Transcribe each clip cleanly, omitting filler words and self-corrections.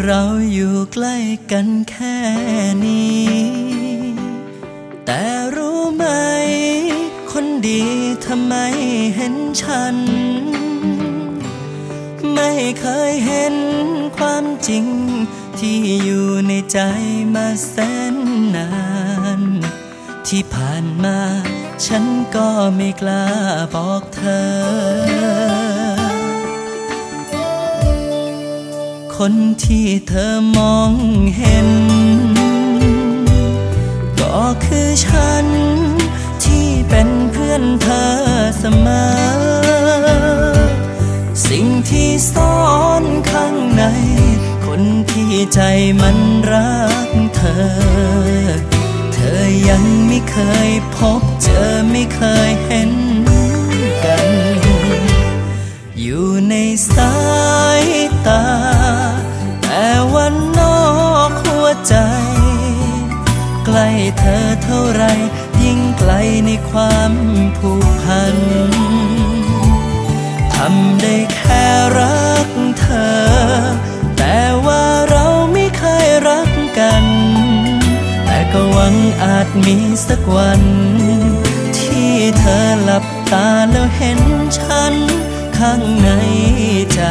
เราอยู่ใกล้กันแค่นี้แต่รู้ไหมคนดีทำไมเห็นฉันไม่เคยเห็นความจริงที่อยู่ในใจมาแสนนานที่ผ่านมาฉันก็ไม่กล้าบอกเธอคนที่เธอมองเห็นก็คือฉันที่เป็นเพื่อนเธอเสมอสิ่งที่ซ่อนข้างในคนที่ใจมันรักเธอเธอยังไม่เคยพบเจอไม่เคยเห็นกันอยู่ในสายตาแต่วันนอกหัวใจใกล้เธอเท่าไรยิ่งไกลในความผูกพันทำได้แค่รักเธอแต่ว่าเราไม่เคยรักกันแต่ก็หวังอาจมีสักวันที่เธอหลับตาแล้วเห็นฉันข้างในใจ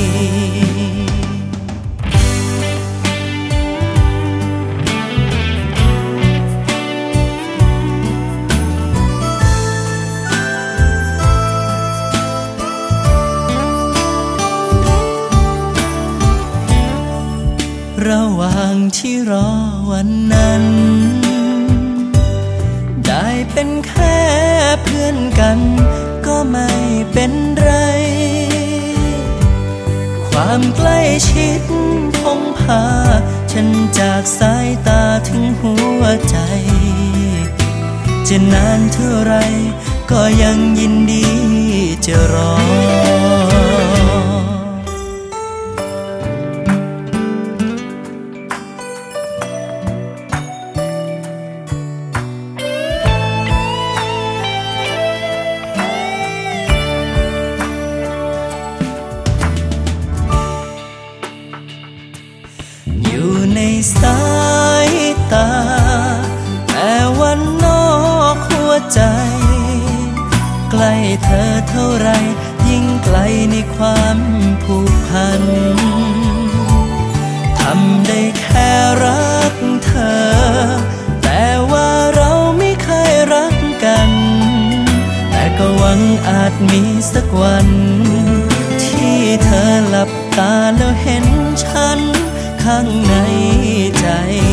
ระหว่างที่รอวันนั้นได้เป็นแค่เพื่อนกันก็ไม่เป็นไรความใกล้ชิดคงพาฉันจากสายตาถึงหัวใจจะนานเท่าไรก็ยังยินดีจะรออยู่ในสายตาแต่วันนอกหัวใจใกล้เธอเท่าไรยิ่งไกลในความผูกพันทำได้แค่รักเธอแต่ว่าเราไม่เคยรักกันแต่ก็หวังอาจมีสักวันที่เธอหลับตาแล้วเห็นฉันข้างในใจ